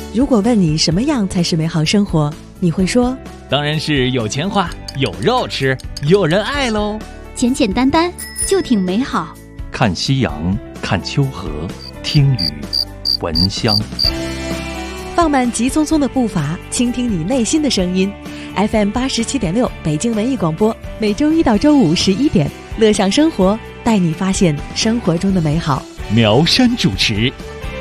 如果问你什么样才是美好生活，你会说当然是有钱花，有肉吃，有人爱喽。 简简单单就挺美好。 看夕阳，看秋河，听雨，闻香。 放慢急匆匆的步伐，倾听你内心的声音。FM 87.6北京文艺广播，每周一到周五11点，乐享生活，带你发现生活中的美好。 苗山主持。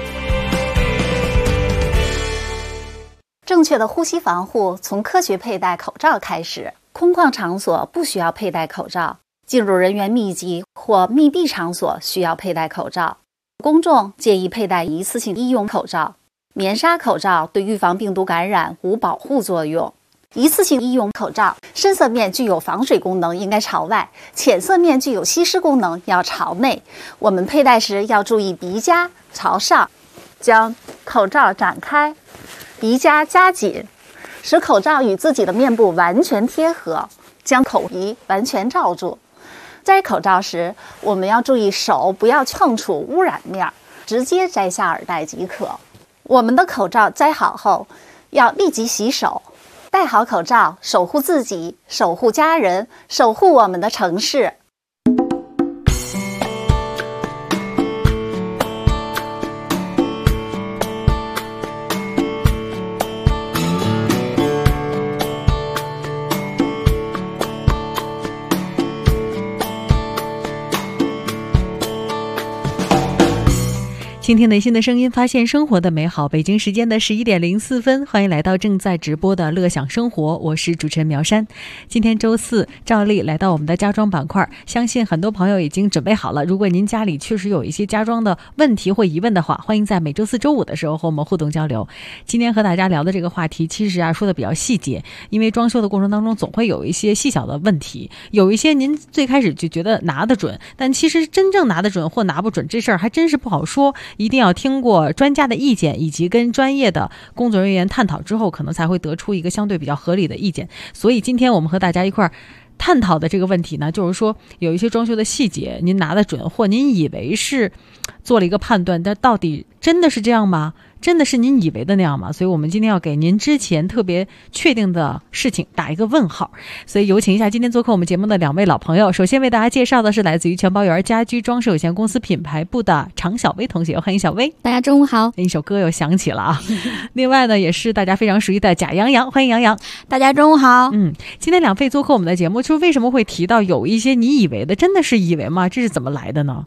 正确的呼吸防护从科学佩戴口罩开始。空旷场所不需要佩戴口罩，进入人员密集或密闭场所需要佩戴口罩。公众建议佩戴一次性医用口罩。棉纱口罩对预防病毒感染无保护作用。一次性医用口罩深色面具有防水功能，应该朝外；浅色面具有吸湿功能，要朝内。我们佩戴时要注意鼻夹朝上，将口罩展开，鼻夹夹紧，使口罩与自己的面部完全贴合，将口鼻完全罩住。摘口罩时，我们要注意手不要碰触污染面，直接摘下耳带即可。我们的口罩摘好后，要立即洗手。戴好口罩，守护自己，守护家人，守护我们的城市。 倾听内心的声音，发现生活的美好。北京时间的11点04分，欢迎来到正在直播的乐享生活，我是主持人苗山。今天周四，照例来到我们的家装板块，相信很多朋友已经准备好了。如果您家里确实有一些家装的问题或疑问的话，欢迎在每周四周五的时候和我们互动交流。今天和大家聊的这个话题，其实说的比较细节，因为装修的过程当中总会有一些细小的问题，有一些您最开始就觉得拿得准，但其实真正拿得准或拿不准这事儿还真是不好说，一定要听过专家的意见，以及跟专业的工作人员探讨之后，可能才会得出一个相对比较合理的意见。所以今天我们和大家一块儿探讨的这个问题呢，就是说有一些装修的细节您拿得准，或您以为是做了一个判断，但到底真的是这样吗？真的是您以为的那样吗？所以我们今天要给您之前特别确定的事情打一个问号。所以有请一下今天做客我们节目的两位老朋友。首先为大家介绍的是来自于全包园家居装饰有限公司品牌部的常小薇同学，欢迎小薇。 大家中午好。 一首歌又响起了啊。另外呢，也是大家非常熟悉的贾洋洋，欢迎洋洋。 大家中午好。 今天两位做客我们的节目，就是为什么会提到有一些你以为的，真的是以为吗？这是怎么来的呢？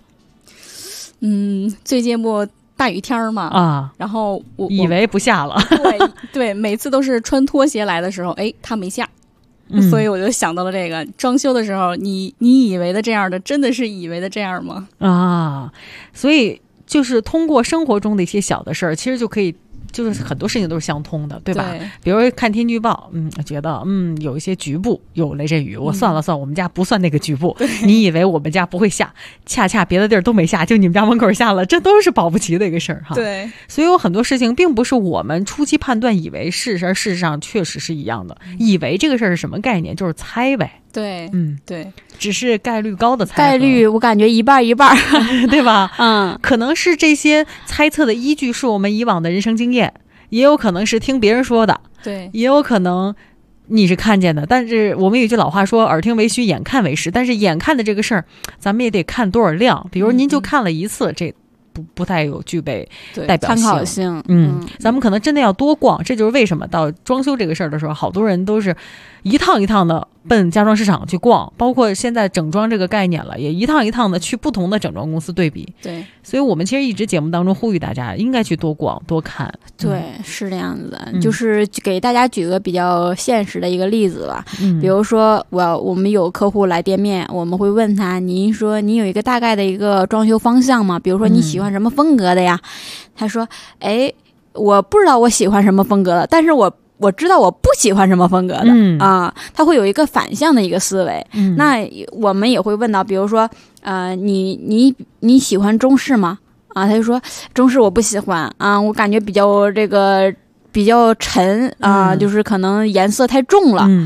最近不大雨天嘛，然后我以为不下了。 对，每次都是穿拖鞋来的时候，它没下，所以我就想到了这个装修的时候，你以为的这样的，真的是以为的这样吗？ 所以就是通过生活中的一些小的事儿，其实就可以。就是很多事情都是相通的，对吧？对，比如看天气预报，觉得有一些局部有雷阵雨，我算了算，我们家不算那个局部。你以为我们家不会下，恰恰别的地儿都没下，就你们家门口下了，这都是保不齐的一个事儿哈。 对， 所以有很多事情并不是我们初期判断以为是，而事实上确实是一样的。以为这个事儿是什么概念？就是猜呗。 对，对， 只是概率高的猜， 概率我感觉一半一半， 对吧？可能是这些猜测的依据是我们以往的人生经验，也有可能是听别人说的， 对， 也有可能你是看见的。但是我们有一句老话说，耳听为虚，眼看为实。但是眼看的这个事儿，咱们也得看多少量。比如您就看了一次，这不太有具备代表性、 参考性。 咱们可能真的要多逛。这就是为什么到装修这个事儿的时候，好多人都是一趟一趟的奔家装市场去逛，包括现在整装这个概念了，也一趟一趟的去不同的整装公司对比。 对， 所以我们其实一直节目当中呼吁大家应该去多逛多看。 对，是这样子的。就是给大家举个比较现实的一个例子吧。比如说我们有客户来店面，我们会问他，您说你有一个大概的一个装修方向吗？比如说你喜欢什么风格的呀？他说我不知道我喜欢什么风格的，但是我知道我不喜欢什么风格的。他会有一个反向的一个思维。那我们也会问到，比如说你喜欢中式吗？他就说中式我不喜欢我感觉比较沉就是可能颜色太重了。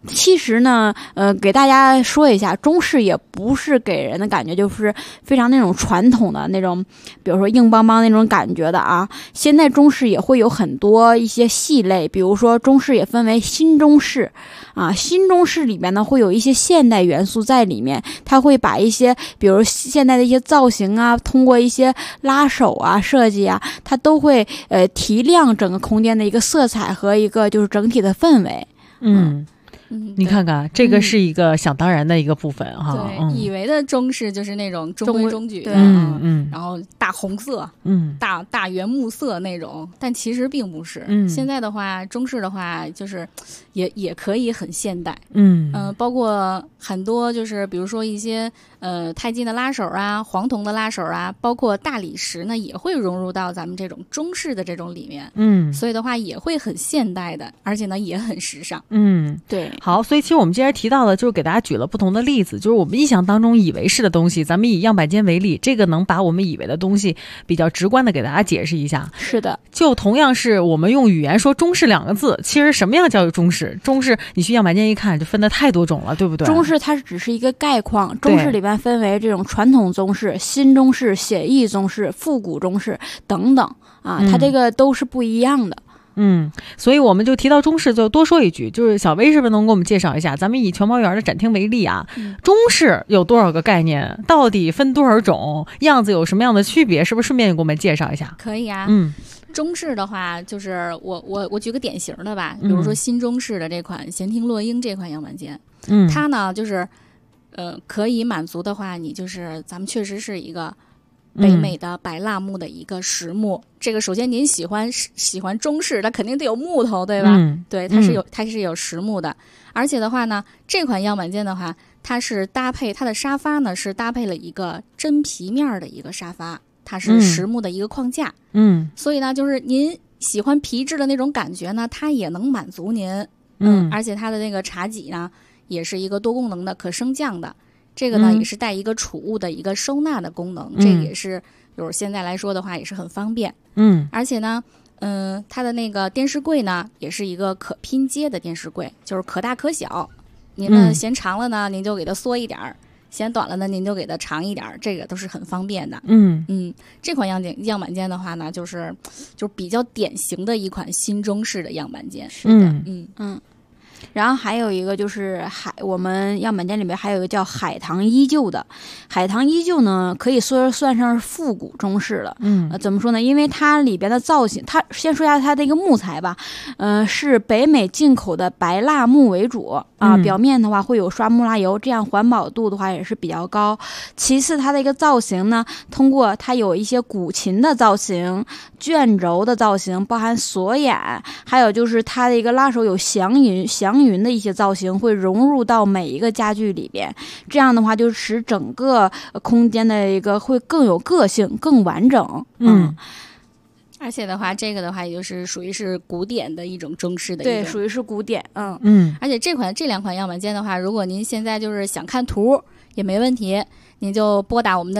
其实呢，给大家说一下，中式也不是给人的感觉就是非常那种传统的那种，比如说硬邦邦那种感觉的啊。现在中式也会有很多一些系类，比如说中式也分为新中式啊，新中式里面呢会有一些现代元素在里面，它会把一些比如现代的一些造型啊，通过一些拉手啊设计啊，它都会提亮整个空间的一个色彩和一个就是整体的氛围。 你看看，这个是一个想当然的一个部分哈。 对，以为的中式就是那种中规中矩的，然后大红色，大原木色那种，但其实并不是。现在的话，中式的话就是也可以很现代。包括很多就是比如说一些钛金的拉手啊，黄铜的拉手啊，包括大理石呢，也会融入到咱们这种中式的这种里面。所以的话也会很现代的，而且呢也很时尚。 对。 好，所以其实我们今天提到的就是给大家举了不同的例子，就是我们印象当中以为是的东西，咱们以样板间为例，这个能把我们以为的东西比较直观的给大家解释一下。 是的， 就同样是我们用语言说中式2个字，其实什么样叫中式？中式你去样板间一看就分得太多种了，对不对？ 中式它只是一个概况，中式里边分为这种传统中式、新中式、写意中式、复古中式等等啊，它这个都是不一样的。 所以我们就提到中式，就多说一句，就是小薇是不是能给我们介绍一下，咱们以全毛园的展厅为例啊，中式有多少个概念，到底分多少种，样子有什么样的区别，是不是顺便给我们介绍一下？ 可以啊。中式的话，就是我举个典型的吧，比如说新中式的这款闲庭落英这款样板间，它呢就是可以满足的话，你就是咱们确实是一个北美的白蜡木的一个实木，这个首先您喜欢中式，它肯定得有木头，对吧？对，它是有实木的，而且的话呢，这款样板间的话，它是搭配它的沙发呢是搭配了一个真皮面的一个沙发，它是实木的一个框架，所以呢，就是您喜欢皮质的那种感觉呢，它也能满足您，而且它的那个茶几呢也是一个多功能的可升降的。这个呢也是带一个储物的一个收纳的功能，这也是就是现在来说的话也是很方便。而且呢，它的那个电视柜呢也是一个可拼接的电视柜，就是可大可小。您呢嫌长了呢，您就给它缩一点儿；嫌短了呢，您就给它长一点儿，这个都是很方便的。这款样板间的话呢，就是比较典型的一款新中式的样板间。 是的，然后还有一个就是我们样板间里面还有一个叫海棠依旧的，海棠依旧呢可以算上是复古中式了。怎么说呢？因为它里边的造型，它先说一下它的一个木材吧，是北美进口的白蜡木为主啊，表面的话会有刷木蜡油，这样环保度的话也是比较高。其次，它的一个造型呢，通过它有一些古琴的造型、卷轴的造型，包含锁眼，还有就是它的一个拉手有祥云的一些造型会融入到每一个家具里边，这样的话就使整个空间的一个会更有个性、更完整。 而且的话，这个的话也就是属于是古典的一种中式的， 对，属于是古典。 而且这两款样板间的话，如果您现在就是想看图也没问题，您就拨打我们的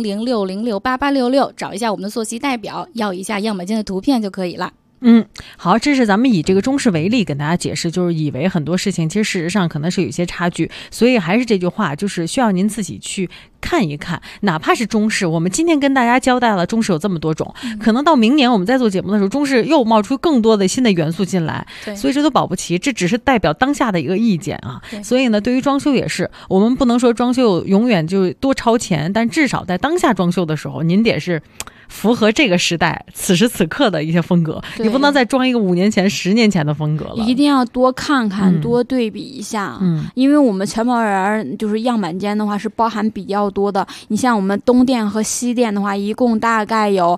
400-606-8866，找一下我们的坐席代表，要一下样板间的图片就可以了。 好，这是咱们以这个中式为例跟大家解释，就是以为很多事情其实事实上可能是有一些差距，所以还是这句话，就是需要您自己去看一看，哪怕是中式，我们今天跟大家交代了中式有这么多种，可能到明年我们在做节目的时候，中式又冒出更多的新的元素进来，所以这都保不齐，这只是代表当下的一个意见啊。所以呢，对于装修也是，我们不能说装修永远就多超前，但至少在当下装修的时候，您得是符合这个时代此时此刻的一些风格，你不能再装一个5年前、10年前的风格了。 一定要多看看，多对比一下。因为我们全毛园就是样板间的话是包含比较多的。你像我们东店和西店的话，一共大概有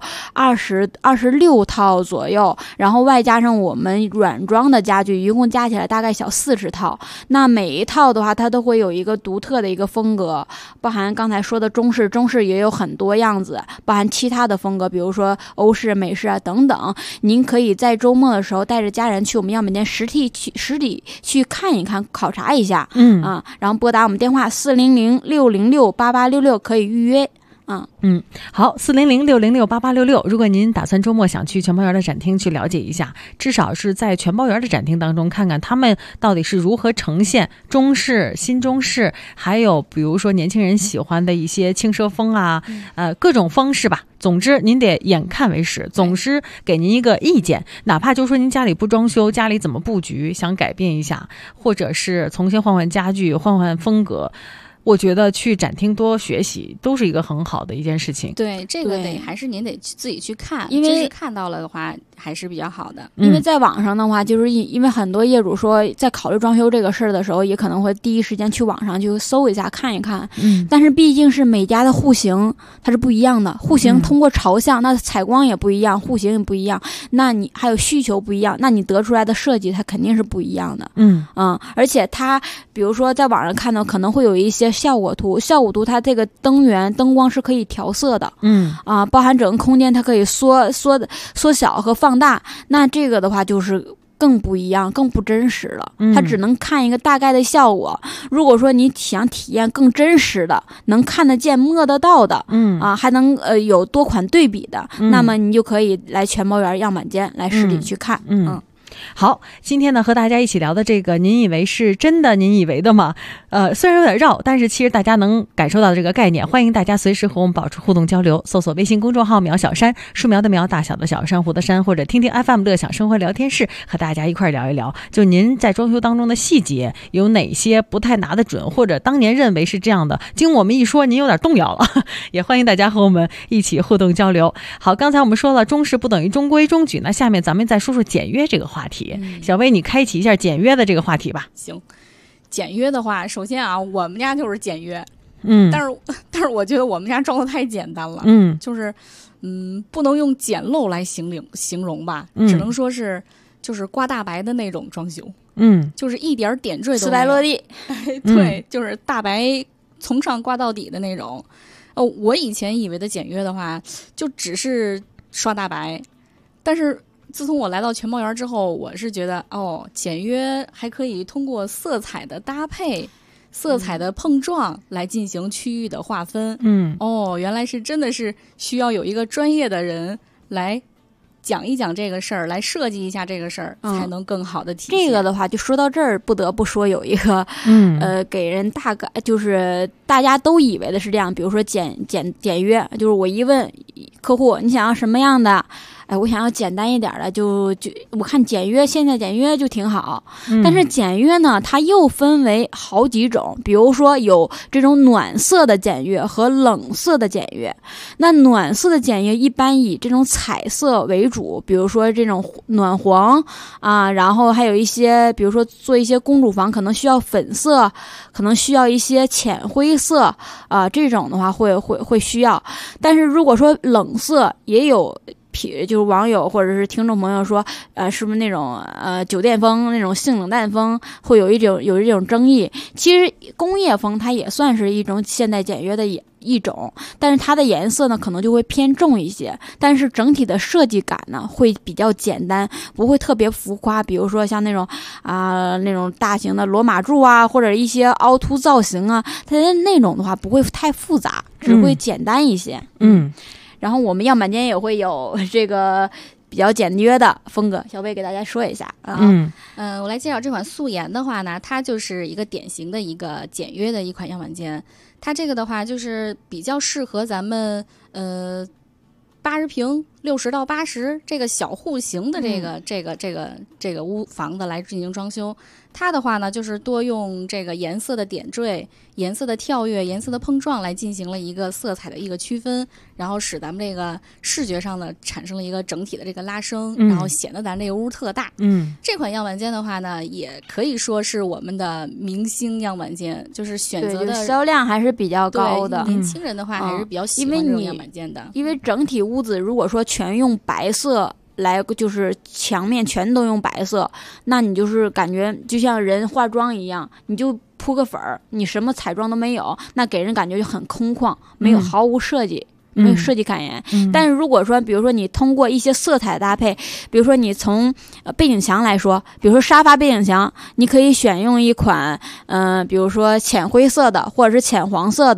26套左右，然后外加上我们软装的家具，一共加起来大概小40套。那每一套的话，它都会有一个独特的一个风格，包含刚才说的中式也有很多样子，包含其他的风格，比如说欧式、美式啊等等。您可以在周末的时候带着家人去我们样板间实体去看一看，考察一下。然后拨打我们电话400-606-8866可以预约。 好，400-606-8866。如果您打算周末想去全包园的展厅去了解一下，至少是在全包园的展厅当中看看他们到底是如何呈现中式、新中式，还有比如说年轻人喜欢的一些轻奢风啊，各种方式吧。总之您得眼看为实，总是给您一个意见，哪怕就是说您家里不装修，家里怎么布局想改变一下，或者是重新换换家具，换换风格，我觉得去展厅多学习都是一个很好的一件事情。 对，这个还是您得自己去看， 因为看到了的话还是比较好的。 因为在网上的话，就是因为很多业主说在考虑装修这个事儿的时候，也可能会第一时间去网上去搜一下看一看。但是毕竟是每家的户型它是不一样的，户型通过朝向，那采光也不一样，户型也不一样，那你还有需求不一样，那你得出来的设计它肯定是不一样的。而且它比如说在网上看到可能会有一些效果图它这个灯源灯光是可以调色的，包含整个空间它可以缩小和放大，那这个的话就是更不一样，更不真实了。它只能看一个大概的效果。如果说你想体验更真实的，能看得见摸得到的，还能有多款对比的，那么你就可以来全包园样板间来实体去看。 好，今天呢和大家一起聊的这个，您以为是真的您以为的吗？虽然有点绕，但是其实大家能感受到这个概念。欢迎大家随时和我们保持互动交流，搜索微信公众号苗小山，树苗的苗，大小的小，珊瑚的珊，或者听听 FM 乐享生活聊天室，和大家一块聊一聊，就您在装修当中的细节有哪些不太拿得准，或者当年认为是这样的，经我们一说您有点动摇了，也欢迎大家和我们一起互动交流。好，刚才我们说了中式不等于中规中矩，那下面咱们再说说简约这个话题。小薇，你开启一下简约的这个话题吧。 行，简约的话，首先啊，我们家就是简约，但是我觉得我们家装的太简单了，就是不能用简陋来形容吧，只能说是就是刮大白的那种装修，就是一点点缀都没有， 丝白落地， 对，就是大白从上刮到底的那种。我以前以为的简约的话，就只是刷大白，但是自从我来到全包园之后，我是觉得简约还可以通过色彩的搭配、色彩的碰撞来进行区域的划分。原来是真的是需要有一个专业的人来讲一讲这个事儿，来设计一下这个事儿，才能更好的体现。 这个的话，就说到这儿，不得不说有一个给人大概就是大家都以为的是这样，比如说简约，就是我一问客户你想要什么样的，我想要简单一点的，就我看简约，现在简约就挺好。但是简约呢，它又分为好几种，比如说有这种暖色的简约和冷色的简约。那暖色的简约一般以这种彩色为主，比如说这种暖黄啊，然后还有一些，比如说做一些公主房可能需要粉色，可能需要一些浅灰色啊，这种的话会需要。但是如果说冷色也有。就是网友或者是听众朋友说，是不是那种酒店风那种性冷淡风会有这种争议？其实工业风它也算是一种现代简约的一种，但是它的颜色呢可能就会偏重一些，但是整体的设计感呢会比较简单，不会特别浮夸。比如说像那种那种大型的罗马柱啊，或者一些凹凸造型啊，它那种的话不会太复杂，只会简单一些。然后我们样板间也会有这个比较简约的风格，小薇给大家说一下。 我来介绍这款素颜的话呢，它就是一个典型的一个简约的一款样板间。它这个的话就是比较适合咱们80平60到80这个小户型的这个屋房子来进行装修。它的话呢，就是多用这个颜色的点缀、颜色的跳跃、颜色的碰撞来进行了一个色彩的一个区分，然后使咱们这个视觉上呢产生了一个整体的这个拉升，然后显得咱这个屋特大。这款样板间的话呢，也可以说是我们的明星样板间，就是选择的销量还是比较高的。 年轻人的话还是比较喜欢这种样板间的， 因为整体屋子如果说全用白色。来就是墙面全都用白色，那你就是感觉就像人化妆一样，你就铺个粉儿，你什么彩妆都没有，那给人感觉就很空旷，没有毫无设计。没有设计感言。但是如果说比如说你通过一些色彩搭配，比如说你从背景墙来说，比如说沙发背景墙，你可以选用一款比如说浅灰色的或者是浅黄色的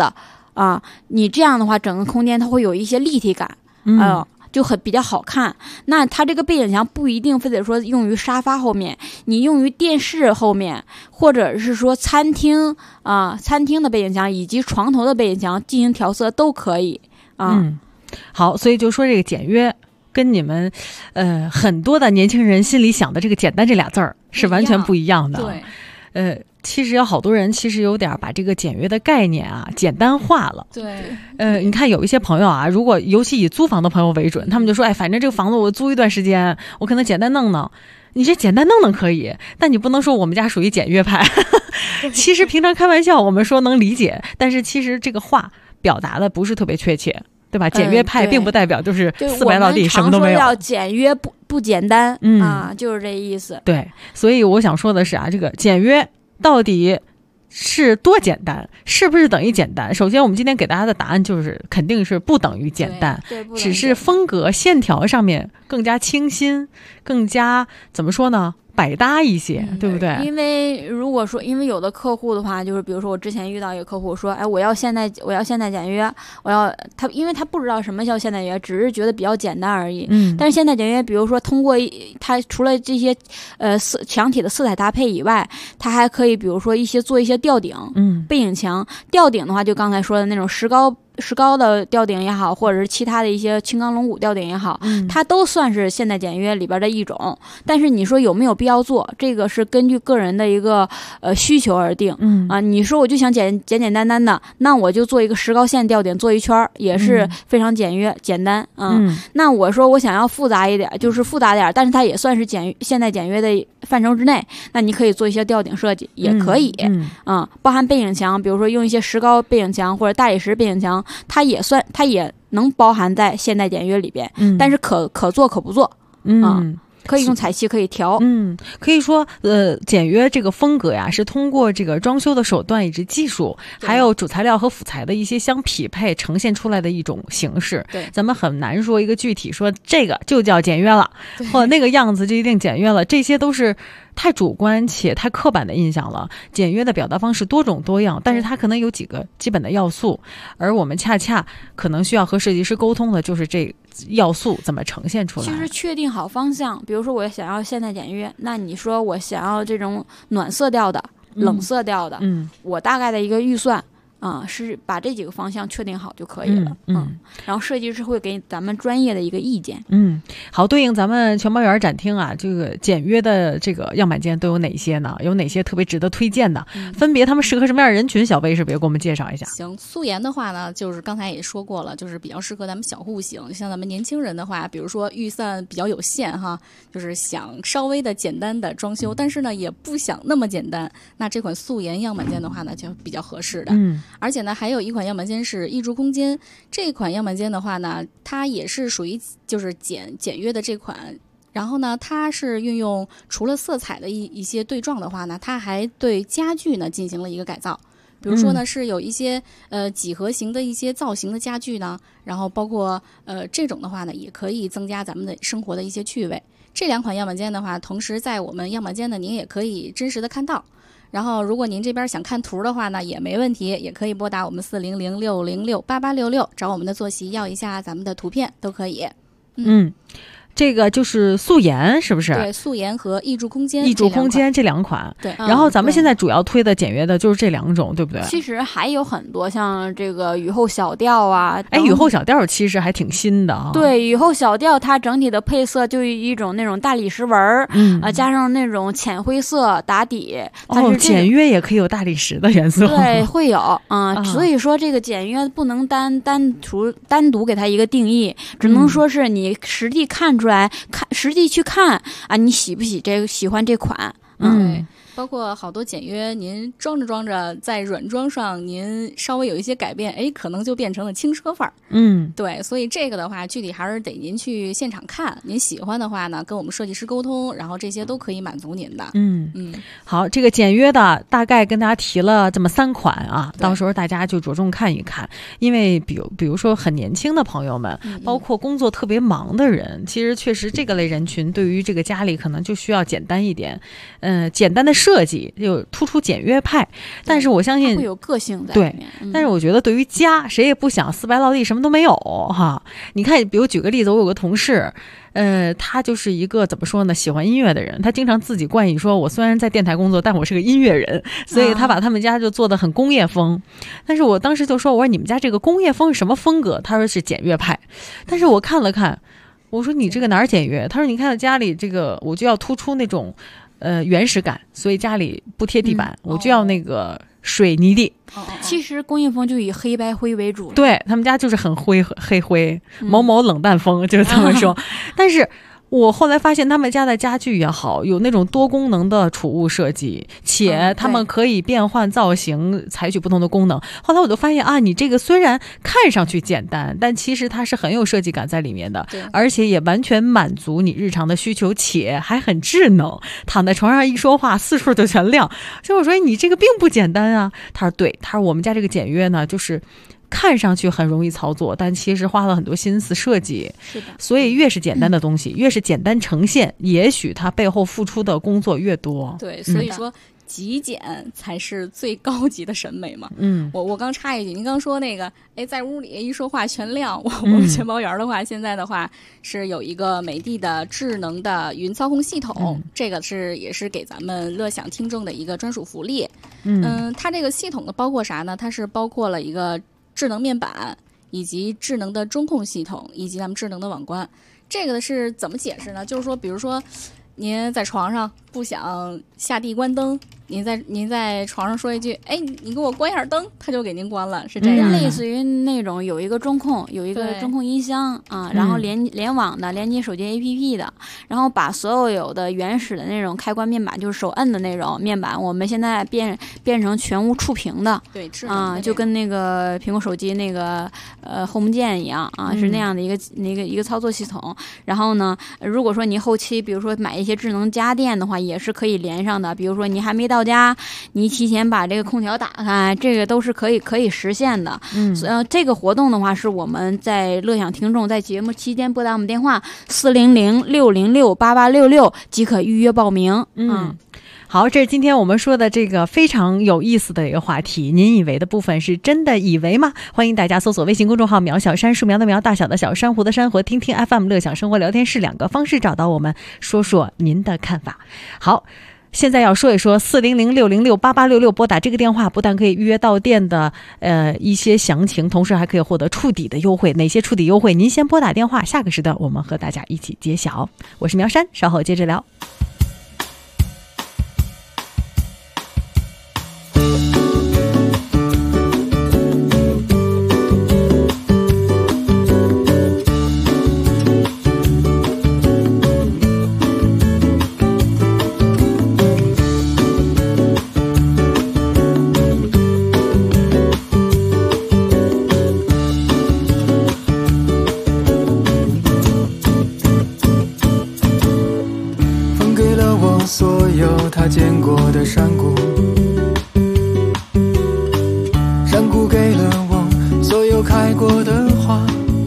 你这样的话整个空间它会有一些立体感，就比较好看。那它这个背景墙不一定非得说用于沙发后面，你用于电视后面，或者是说餐厅的背景墙以及床头的背景墙进行调色都可以好，所以就说这个简约跟你们很多的年轻人心里想的这个简单这俩字儿是完全不一样的。 对， 其实有好多人其实有点把这个简约的概念简单化了。 对， 你看有一些朋友如果尤其以租房的朋友为准，他们就说反正这个房子我租一段时间，我可能简单弄弄。你这简单弄弄可以，但你不能说我们家属于简约派。其实平常开玩笑我们说能理解，但是其实这个话表达的不是特别确切，对吧？简约派并不代表就是四白到地什么都没有。 我们常说要简约不简单就是这意思。 对，所以我想说的是这个简约到底是多简单，是不是等于简单？首先我们今天给大家的答案就是肯定是不等于简单，只是风格线条上面更加清新，更加怎么说呢，百搭一些，对不对？ 因为如果说，因为有的客户的话，就是比如说我之前遇到一个客户说，我要现代简约，因为他不知道什么叫现代简约，只是觉得比较简单而已。但是现代简约，比如说通过它除了这些墙体的色彩搭配以外，它还可以比如说做一些吊顶，背景墙吊顶的话，就刚才说的那种石膏的吊顶也好，或者是其他的一些青钢龙骨吊顶也好，它都算是现代简约里边的一种。但是你说有没有必要做，这个是根据个人的一个需求而定。你说我就想简单单的，那我就做一个石膏线吊顶做一圈，也是非常简约简单。那我说我想要复杂一点，就是复杂点，但是它也算是现代简约的范畴之内，那你可以做一些吊顶设计也可以。包含背景墙，比如说用一些石膏背景墙或者大理石背景墙，它也能包含在现代简约里边，但是可做可不做。可以用彩漆可以调。 可以说简约这个风格是通过这个装修的手段以及技术，还有主材料和辅材的一些相匹配呈现出来的一种形式。 对， 咱们很难说一个具体说这个就叫简约了，或者那个样子就一定简约了，这些都是太主观且太刻板的印象了。简约的表达方式多种多样，但是它可能有几个基本的要素，而我们恰恰可能需要和设计师沟通的就是这要素怎么呈现出来。 其实确定好方向，比如说我想要现代简约，那你说我想要这种暖色调的、冷色调的，我大概的一个预算是把这几个方向确定好就可以了。然后设计师会给咱们专业的一个意见。 好，对应咱们全包园展厅这个简约的这个样板间都有哪些呢？有哪些特别值得推荐的？分别他们适合什么样的人群？小薇是不是给我们介绍一下？ 行，素颜的话呢，就是刚才也说过了，就是比较适合咱们小户型。像咱们年轻人的话，比如说预算比较有限就是想稍微的简单的装修，但是呢也不想那么简单，那这款素颜样板间的话呢就比较合适的。而且呢还有一款样板间是艺术空间，这款样板间的话呢，它也是属于就是简约的这款。然后呢，它是运用除了色彩的一些对撞的话呢，它还对家具呢进行了一个改造。比如说呢，是有一些几何型的一些造型的家具呢，然后包括这种的话呢，也可以增加咱们的生活的一些趣味。这两款样板间的话，同时在我们样板间呢，您也可以真实的看到。然后如果您这边想看图的话呢，也没问题，也可以拨打我们400-606-8866找我们的坐席要一下咱们的图片都可以。 这个就是素颜是不是？ 对，素颜和艺术空间这两款。 对， 然后咱们现在主要推的简约的就是这两种，对不对？ 其实还有很多，像这个雨后小调雨后小调其实还挺新的对，雨后小调它整体的配色就一种那种大理石纹加上那种浅灰色打底。 简约也可以有大理石的元素。 对，会有所以说这个简约不能单独给它一个定义，只能说是你实际看出来，实际去看你喜欢这款。 包括好多简约，您装着在软装上您稍微有一些改变，可能就变成了轻奢范儿。对，所以这个的话具体还是得您去现场看，您喜欢的话呢跟我们设计师沟通，然后这些都可以满足您的。 好，这个简约的大概跟大家提了这么3款到时候大家就着重看一看。因为比如说很年轻的朋友们，包括工作特别忙的人，其实确实这个类人群对于这个家里可能就需要简单一点，简单的设设计，就突出简约派。但是我相信会有个性在里面。对，但是我觉得对于家，谁也不想四白落地什么都没有哈。你看，比如举个例子，我有个同事。他就是一个怎么说呢，喜欢音乐的人，他经常自己冠以说，我虽然在电台工作，但我是个音乐人，所以他把他们家就做得很工业风。但是我当时就说，我说你们家这个工业风是什么风格？他说是简约派。但是我看了看，我说你这个哪儿简约？他说你看家里这个，我就要突出那种原始感，所以家里不贴地板，我就要那个水泥地。 其实工业风就以黑白灰为主， 对，他们家就是很黑灰，某某冷淡风，就是这么说。但是我后来发现他们家的家具也好，有那种多功能的储物设计，且他们可以变换造型，采取不同的功能。后来我就发现啊，你这个虽然看上去简单，但其实它是很有设计感在里面的，而且也完全满足你日常的需求，且还很智能。躺在床上一说话，四处就全亮。所以我说你这个并不简单啊。他说对，他说我们家这个简约呢，就是看上去很容易操作，但其实花了很多心思设计。 是的， 所以越是简单的东西，越是简单呈现，也许它背后付出的工作越多。 对，所以说极简才是最高级的审美嘛。我刚插一句，您刚说那个，在屋里一说话全亮。我们全包园的话，现在的话是有一个美的的智能的云操控系统，这个也是给咱们乐享听众的一个专属福利。它这个系统呢包括啥呢？它是包括了一个智能面板，以及智能的中控系统，以及咱们智能的网关。这个是怎么解释呢？就是说，比如说您在床上不想下地关灯，您在床上说一句，你给我关一下灯，他就给您关了，是这样。 类似于那种有一个中控音箱啊，然后联网的，连接手机 APP 的，然后把所有的原始的那种开关面板，就是手摁的那种面板，我们现在变成全屋触屏的， 对，智能的就跟那个苹果手机那个Home 键一样啊，是那样的一个操作系统。然后呢，如果说你后期比如说买一些智能家电的话，也是可以连上的。比如说你还没到家，你提前把这个空调打开，这个都是可以实现的。这个活动的话，是我们在乐享听众在节目期间拨打我们电话400-606-8866即可预约报名。 好，这是今天我们说的这个非常有意思的一个话题。您以为的部分是真的以为吗？欢迎大家搜索微信公众号苗小山，树苗的苗，大小的小，珊瑚的珊，和听听 FM 乐享生活聊天室2个方式找到我们，说说您的看法。好，现在要说一说400-606-8866，拨打这个电话不但可以预约到店的一些详情，同时还可以获得触底的优惠。哪些触底优惠？您先拨打电话，下个时段我们和大家一起揭晓。我是苗山，稍后接着聊。 他见过的山谷，山谷给了我所有开过的花，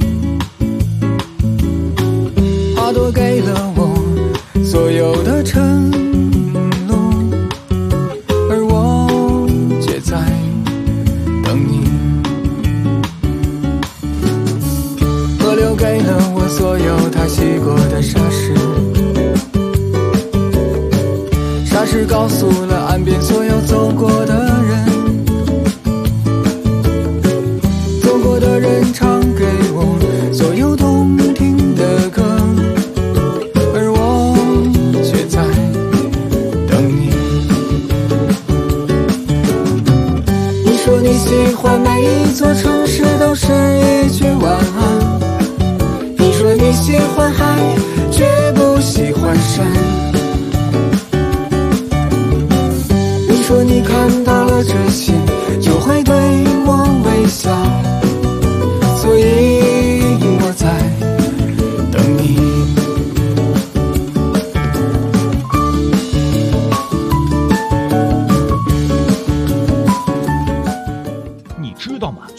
花朵给了我所有的承诺，而我却在等你。河流给了我所有他洗过的沙石，沙石告诉了岸边所有走过的人，走过的人唱给我所有动听的歌，而我却在等你。你说你喜欢每一座城市都是一句晚安，你说你喜欢海，绝不喜欢山。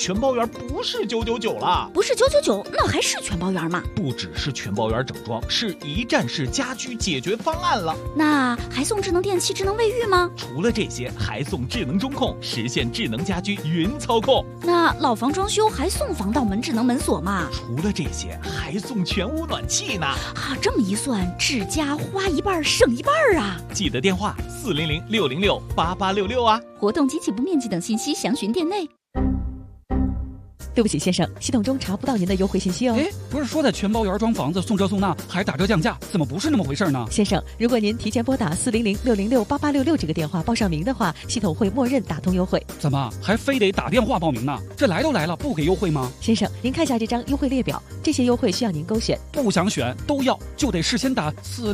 全包圆不是999了， 不是999，那还是全包圆吗？ 不只是全包圆整装，是一站式家居解决方案了。 那还送智能电器、智能卫浴吗？ 除了这些，还送智能中控，实现智能家居云操控。 那老房装修还送防盗门、智能门锁吗？ 除了这些，还送全屋暖气呢。 啊，这么一算，智家花一半省一半啊！ 记得电话400-606-8866啊。 活动及起步面积等信息详询店内。 对不起，先生，系统中查不到您的优惠信息哦。 不是说在全包圆装房子送这送那还打折降价，怎么不是那么回事呢？ 先生，如果您提前拨打400-606-8866这个电话报上名的话，系统会默认打通优惠。 怎么还非得打电话报名呢？这来都来了，不给优惠吗？ 先生，您看下这张优惠列表，这些优惠需要您勾选。 不想选都要，就得事先打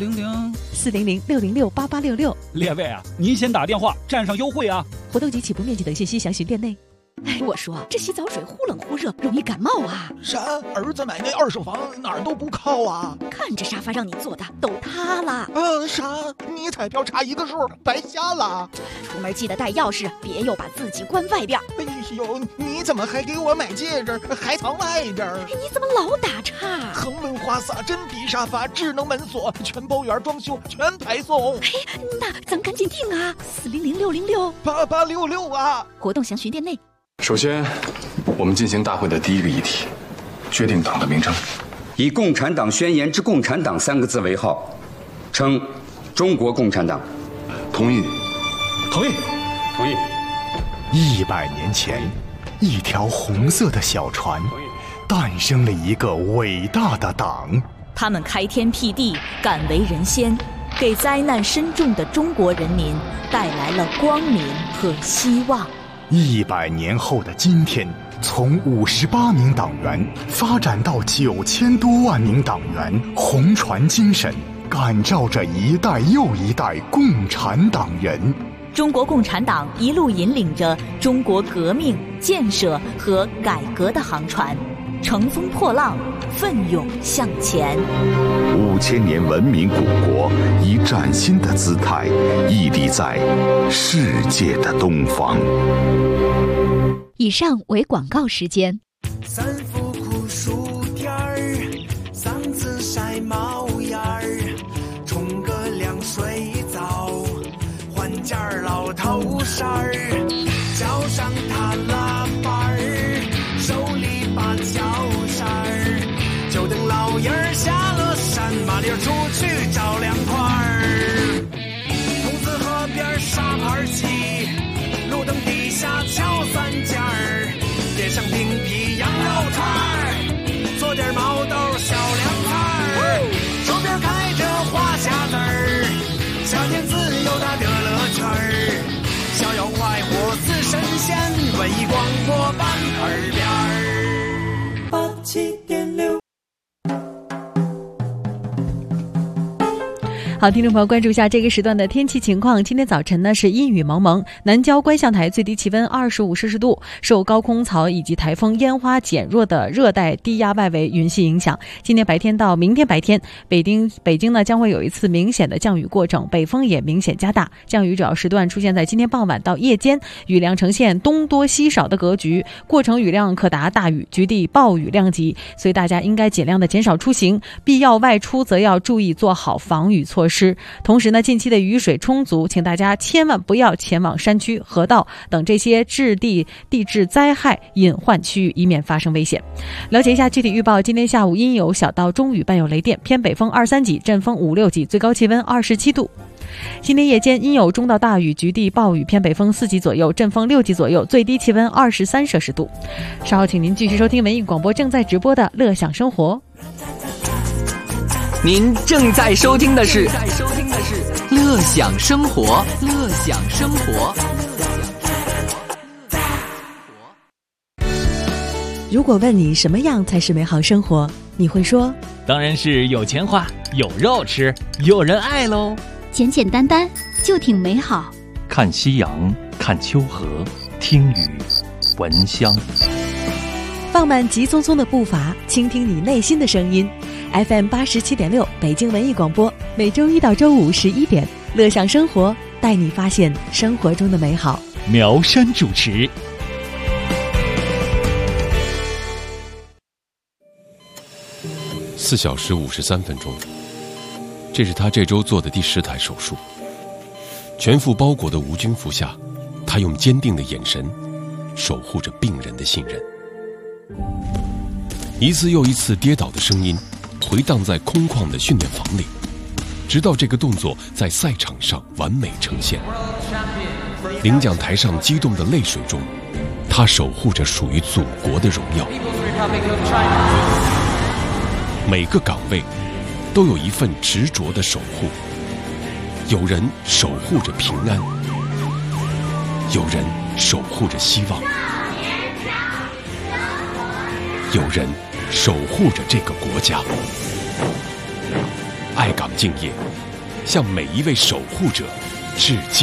400-606-8866。 列位啊，您先打电话占上优惠啊！ 活动及起步面积等信息详询店内。 我说这洗澡水忽冷忽热，容易感冒啊！ 啥？儿子买那二手房哪儿都不靠啊！ 看这沙发让你坐的都塌了。 啥？你彩票差一个数，白瞎了。 出门记得带钥匙，别又把自己关外边。 哎呦，你怎么还给我买戒指，还藏外边？ 你怎么老打岔？ 恒润花洒、真皮沙发、智能门锁、全包圆装修，全排送。 那咱赶紧订啊 ！400-606-8866啊！ 活动详询店内。 首先，我们进行大会的第一个议题，决定党的名称， 以共产党宣言之共产党3个字为号，称中国共产党。 同意。 同意。同意。 100年前，一条红色的小船，诞生了一个伟大的党。 他们开天辟地，敢为人先，给灾难深重的中国人民带来了光明和希望。 100年后的今天，从58名党员发展到9000多万名党员，红船精神感召着一代又一代共产党人。 中国共产党一路引领着中国革命、建设和改革的航船，乘风破浪，奋勇向前。 5000年文明古国以崭新的姿态屹立在世界的东方。 以上为广告时间。 三伏酷暑天儿，嗓子晒冒烟儿，冲个凉水澡，换件老头衫儿，脚上踏拉板儿，手里把小扇儿，就等老爷儿下了山，麻溜出去找凉快儿。筒子河边沙盘棋，路灯底下敲三件儿，点上冰皮羊肉串儿，做点毛豆小凉菜儿，手边开着花匣子儿，夏天自由的乐乐圈儿，逍遥快活似神仙，文艺广播办耳边儿87.6。 好，听众朋友，关注一下这个时段的天气情况。今天早晨呢是阴雨蒙蒙，南郊观象台最低气温25摄氏度，受高空槽以及台风烟花减弱的热带低压外围云系影响。今天白天到明天白天，北京呢将会有一次明显的降雨过程，北风也明显加大。降雨主要时段出现在今天傍晚到夜间，雨量呈现东多西少的格局，过程雨量可达大雨，局地暴雨量级，所以大家应该尽量的减少出行，必要外出则要注意做好防雨措施。同时呢，近期的雨水充足，请大家千万不要前往山区、河道等这些地质灾害隐患区域，以免发生危险。了解一下具体预报，今天下午阴有小到中雨，伴有雷电，偏北风2-3级，阵风5-6级，最高气温27度。今天夜间阴有中到大雨，局地暴雨，偏北风4级左右，阵风6级左右，最低气温23摄氏度。稍后请您继续收听文艺广播正在直播的乐享生活。 您正在收听的是乐享生活，乐享生活。 如果问你什么样才是美好生活，你会说当然是有钱花，有肉吃，有人爱喽。 简简单单就挺美好。 看夕阳，看秋河，听雨，闻香。 放慢急匆匆的步伐，倾听你内心的声音。FM 87.6北京文艺广播，每周一到周五11点，乐享生活，带你发现生活中的美好。 苗山主持。 4小时53分钟，这是他这周做的第10台手术。全副包裹的无菌服下，他用坚定的眼神守护着病人的信任。一次又一次跌倒的声音回荡在空旷的训练房里，直到这个动作在赛场上完美呈现。领奖台上激动的泪水中，他守护着属于祖国的荣耀。每个岗位都有一份执着的守护，有人守护着平安，有人守护着希望，有人守护着这个国家。爱岗敬业，向每一位守护者致敬。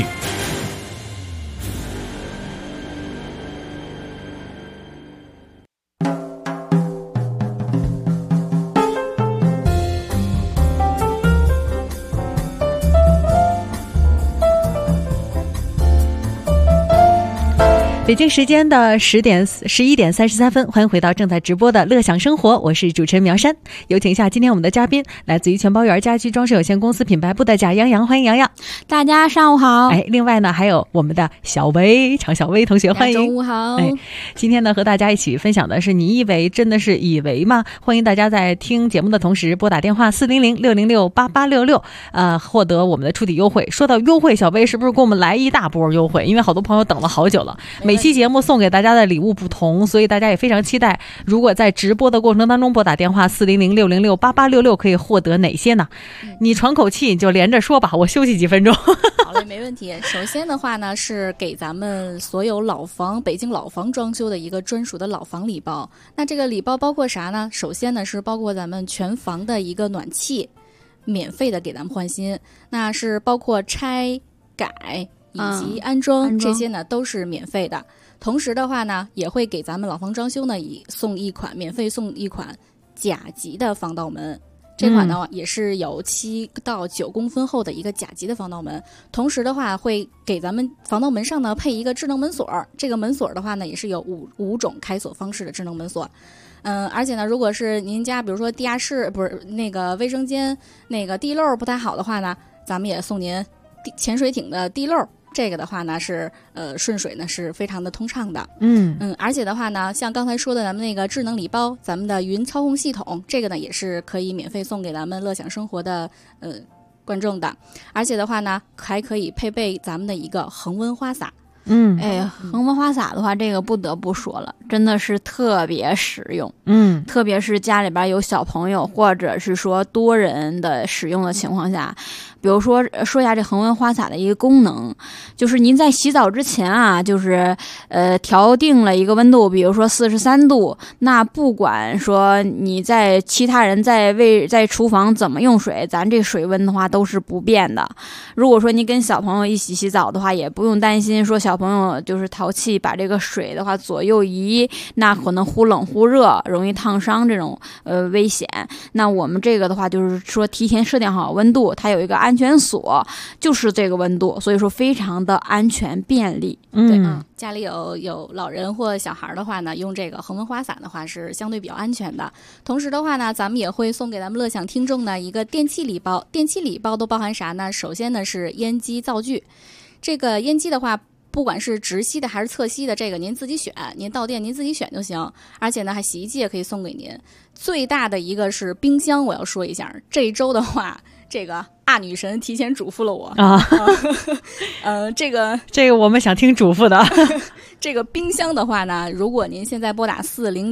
北京时间的11点33分，欢迎回到正在直播的乐享生活，我是主持人苗珊。有请一下今天我们的嘉宾，来自于全包园家居装饰有限公司品牌部的贾洋洋，欢迎洋洋。 大家上午好。 另外呢，还有我们的小薇，常小薇同学，欢迎。 中午好。 今天呢，和大家一起分享的是你以为真的是以为吗？欢迎大家在听节目的同时拨打电话400-606-8866，获得我们的触底优惠。说到优惠，小薇是不是给我们来一大波优惠？因为好多朋友等了好久了，每期节目送给大家的礼物不同，所以大家也非常期待。如果在直播的过程当中拨打电话400-606-8866，可以获得哪些呢？你喘口气，你就连着说吧，我休息几分钟。 好嘞，没问题。首先的话呢，是给咱们所有北京老房装修的一个专属的老房礼包。那这个礼包包括啥呢？首先呢，是包括咱们全房的一个暖气，免费的给咱们换新。那是包括拆改以及安装，这些呢都是免费的。同时的话呢，也会给咱们老房装修呢免费送一款甲级的防盗门。这款呢也是有7到9公分厚的一个甲级的防盗门。同时的话，会给咱们防盗门上呢配一个智能门锁。这个门锁的话呢，也是有五种开锁方式的智能门锁。而且呢，如果是您家比如说地下室不是那个卫生间那个地漏不太好的话呢，咱们也送您潜水艇的地漏。这个的话呢是顺水呢是非常的通畅的。而且的话呢，像刚才说的咱们那个智能礼包，咱们的云操控系统，这个呢也是可以免费送给咱们乐享生活的观众的。而且的话呢，还可以配备咱们的一个恒温花洒。 恒温花洒的话，这个不得不说了，真的是特别实用。特别是家里边有小朋友，或者是说多人的使用的情况下。比如说一下这恒温花洒的一个功能，就是您在洗澡之前啊，就是调定了一个温度，比如说43度，那不管说你在其他人在厨房怎么用水，咱这水温的话都是不变的。如果说你跟小朋友一起洗澡的话，也不用担心说小朋友就是淘气把这个水的话左右移，那可能忽冷忽热，容易烫伤这种危险。那我们这个的话就是说提前设定好温度，它有一个安全锁，就是这个温度，所以说非常的安全便利。 对，家里有老人或小孩的话呢，用这个恒温花洒的话是相对比较安全的。同时的话呢，咱们也会送给咱们乐享听众的一个电器礼包。电器礼包都包含啥呢？首先呢是烟机灶具，这个烟机的话，不管是直吸的还是侧吸的，这个您自己选，您到店您自己选就行。而且呢，还洗衣机也可以送给您。最大的一个是冰箱，我要说一下，这一周的话，这个女神提前嘱咐了我这个我们想听嘱咐的。 这个冰箱的话呢，如果您现在拨打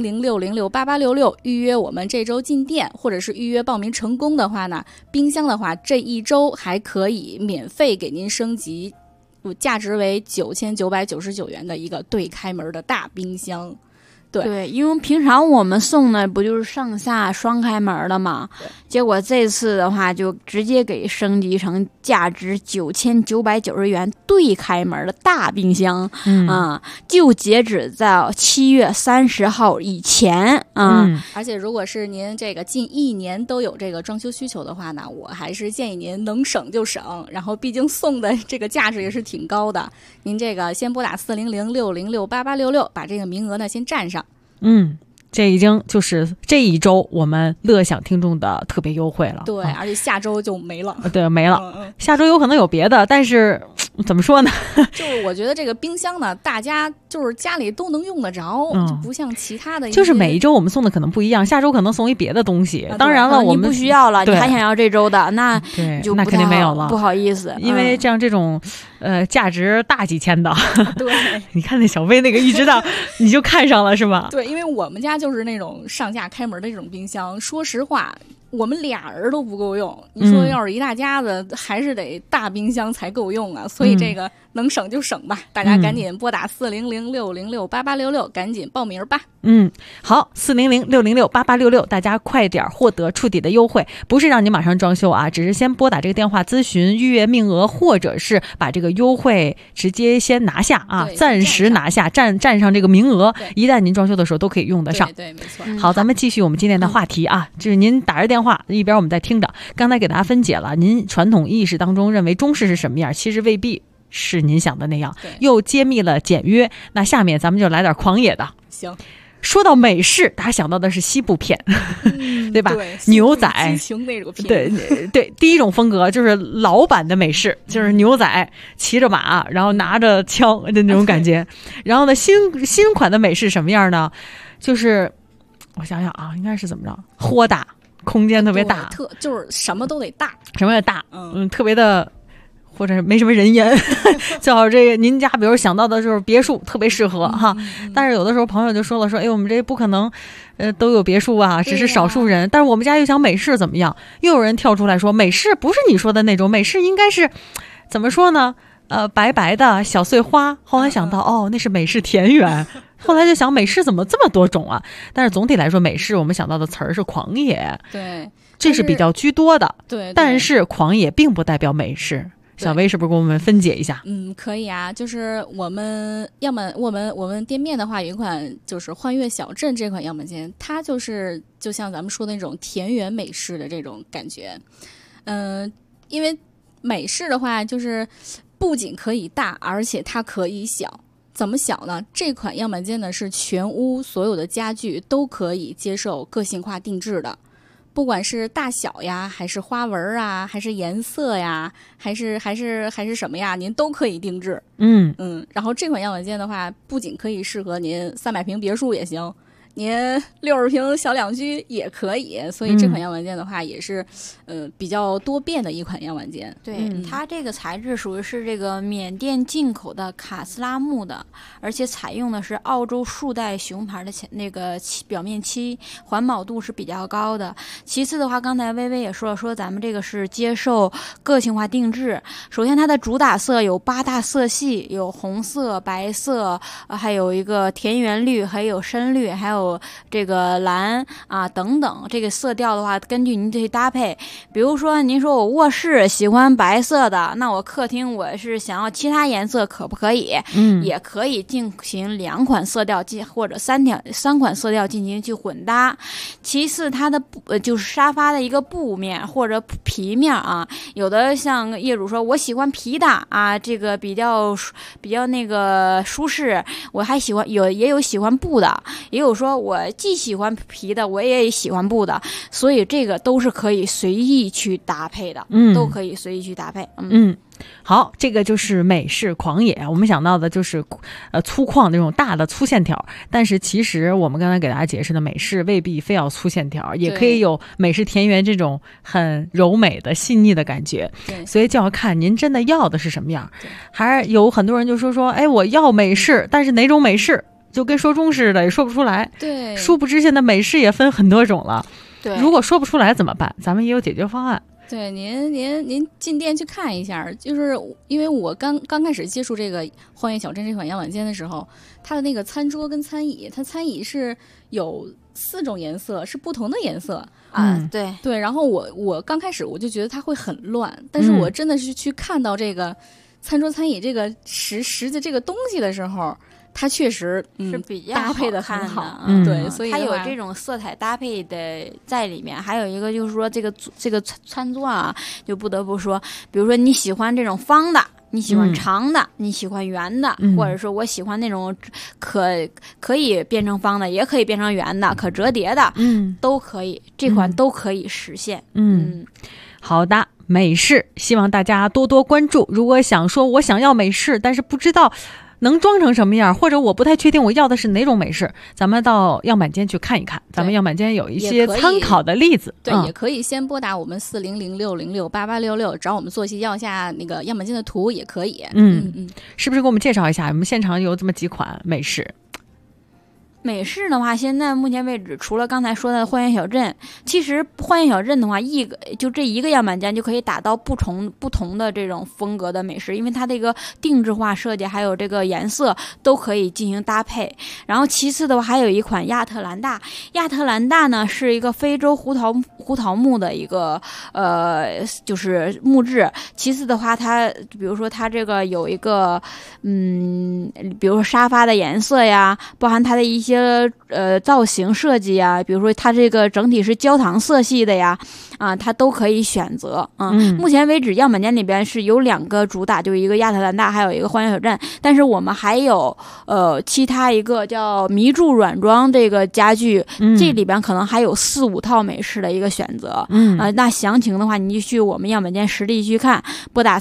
400-606-8866预约我们这周进店，或者是预约报名成功的话呢，冰箱的话这一周还可以免费给您升级，价值为9999元的一个对开门的大冰箱。 对，因为平常我们送的不就是上下双开门的嘛，结果这次的话就直接给升级成价值9990元对开门的大冰箱。就截止在7月30号以前。 而且如果是您这个近1年都有这个装修需求的话呢，我还是建议您能省就省，然后毕竟送的这个价值也是挺高的，您这个先拨打400-606-8866把这个名额呢先占上。 这已经就是这一周我们乐享听众的特别优惠了。 对，而且下周就没了。 对，没了。下周有可能有别的，但是怎么说呢？ 就是我觉得这个冰箱呢，大家就是家里都能用得着，就不像其他的。 就是每一周我们送的可能不一样，下周可能送一别的东西。当然了，我们你不需要了，你还想要这周的，那就那肯定没有了， 不好意思。 因为这种价值大几千的， 对， 你看那小薇那个一直到你就看上了是吧？ 对，因为我们家就是那种上架开门的这种冰箱，说实话。我们俩人都不够用，你说要是一大家子，还是得大冰箱才够用啊。所以这个能省就省吧，大家赶紧拨打400-606-8866，赶紧报名吧。 好，400-606-8866，大家快点获得触底的优惠，不是让你马上装修啊，只是先拨打这个电话咨询预约名额，或者是把这个优惠直接先拿下啊，暂时拿下，占上这个名额，一旦您装修的时候都可以用得上。 对，没错。 好，咱们继续我们今天的话题啊，就是您打着电话一边我们在听着，刚才给大家分解了您传统意识当中认为中式是什么样，其实未必是您想的那样，又揭秘了简约。那下面咱们就来点狂野的。 行， 说到美式，大家想到的是西部片，对吧？牛仔那种片， 对，第一种风格就是老版的美式，就是牛仔骑着马，然后拿着枪的那种感觉。然后呢，新款的美式什么样呢？就是我想想啊，应该是怎么着？豁大，空间特别大， 就是什么都得大， 什么也大，特别的。或者没什么人烟，最好这个您家比如想到的就是别墅特别适合哈，但是有的时候朋友就说了说，哎，我们这不可能都有别墅啊，只是少数人，但是我们家又想美式怎么样？又有人跳出来说，美式不是你说的那种，美式应该是怎么说呢？白白的小碎花。后来想到那是美式田园。后来就想美式怎么这么多种啊？但是总体来说，美式我们想到的词儿是狂野， 对， 这是比较居多的。 对， 但是狂野并不代表美式。小薇是不是给我们分解一下？ 可以啊，就是我们店面的话，有一款就是幻乐小镇这款样板间，它就像咱们说的那种田园美式的这种感觉。因为美式的话，就是不仅可以大，而且它可以小。怎么小呢？这款样板间呢是全屋所有的家具都可以接受个性化定制的。不管是大小呀，还是花纹啊，还是颜色呀，还是什么呀，您都可以定制。然后这款样板间的话，不仅可以适合您300平别墅也行，您60平小两居也可以。所以这款样板间的话，也是比较多变的一款样板间。 对，它这个材质属于是这个缅甸进口的卡斯拉木的，而且采用的是澳洲树袋熊牌的那个表面漆，环保度是比较高的。其次的话，刚才薇薇也说了，说咱们这个是接受个性化定制。首先它的主打色有8大色系，有红色、白色，还有一个田园绿，还有深绿，还有这个蓝啊等等。这个色调的话，根据您去搭配。比如说您说我卧室喜欢白色的，那我客厅我是想要其他颜色，可不可以？也可以进行2款色调或者3款色调进行去混搭。其次它的就是沙发的一个布面或者皮面啊，有的像业主说我喜欢皮的啊，这个比较那个舒适，我还喜欢也有喜欢布的，也有说我既喜欢皮的我也喜欢布的，所以这个都是可以随意去搭配的，都可以随意去搭配。 好，这个就是美式狂野，我们想到的就是粗犷那种大的粗线条，但是其实我们刚才给大家解释的美式未必非要粗线条，也可以有美式田园这种很柔美的细腻的感觉。所以就要看您真的要的是什么样。还是有很多人就说哎，我要美式，但是哪种美式就跟说中式的也说不出来。 对， 殊不知现在美式也分很多种了。 对， 如果说不出来怎么办？咱们也有解决方案。 对，您进店去看一下，就是因为我刚开始接触这个幻乐小镇这款样板间的时候，它的那个餐桌跟餐椅，它餐椅是有4种颜色，是不同的颜色啊。 对，然后我刚开始我就觉得它会很乱，但是我真的是去看到这个餐桌餐椅这个实际这个东西的时候，它确实是比较搭配的很好，对，所以它有这种色彩搭配的在里面。还有一个就是说这个餐桌啊，就不得不说，比如说你喜欢这种方的你喜欢长的，你喜欢圆的，或者说我喜欢那种可以变成方的，也可以变成圆的，可折叠的，都可以，这款都可以实现。 好的，美式希望大家多多关注。如果想说我想要美式，但是不知道能装成什么样，或者我不太确定我要的是哪种美式，咱们到样板间去看一看，咱们样板间有一些参考的例子。 对，也可以先拨打我们4006068866，找我们做一要下那个样板间的图也可以。 是不是给我们介绍一下？我们现场有这么几款美式。 美式的话，现在目前为止，除了刚才说的花园小镇，其实花园小镇的话，就这一个样板间就可以达到不同的这种风格的美式，因为它这个定制化设计还有这个颜色都可以进行搭配。然后其次的话，还有一款亚特兰大，亚特兰大呢是一个非洲胡桃木的一个就是木质。其次的话，它比如说它这个有一个比如说沙发的颜色呀，包含它的一些造型设计呀，比如说它这个整体是焦糖色系的呀，它都可以选择目前为止样板间里边是有2个主打，就一个亚特兰大，还有一个花园小镇，但是我们还有其他一个叫迷住软装这个家具，这里边可能还有4、5套美式的一个选择。那详情的话，你就去我们样板间实地去看，拨打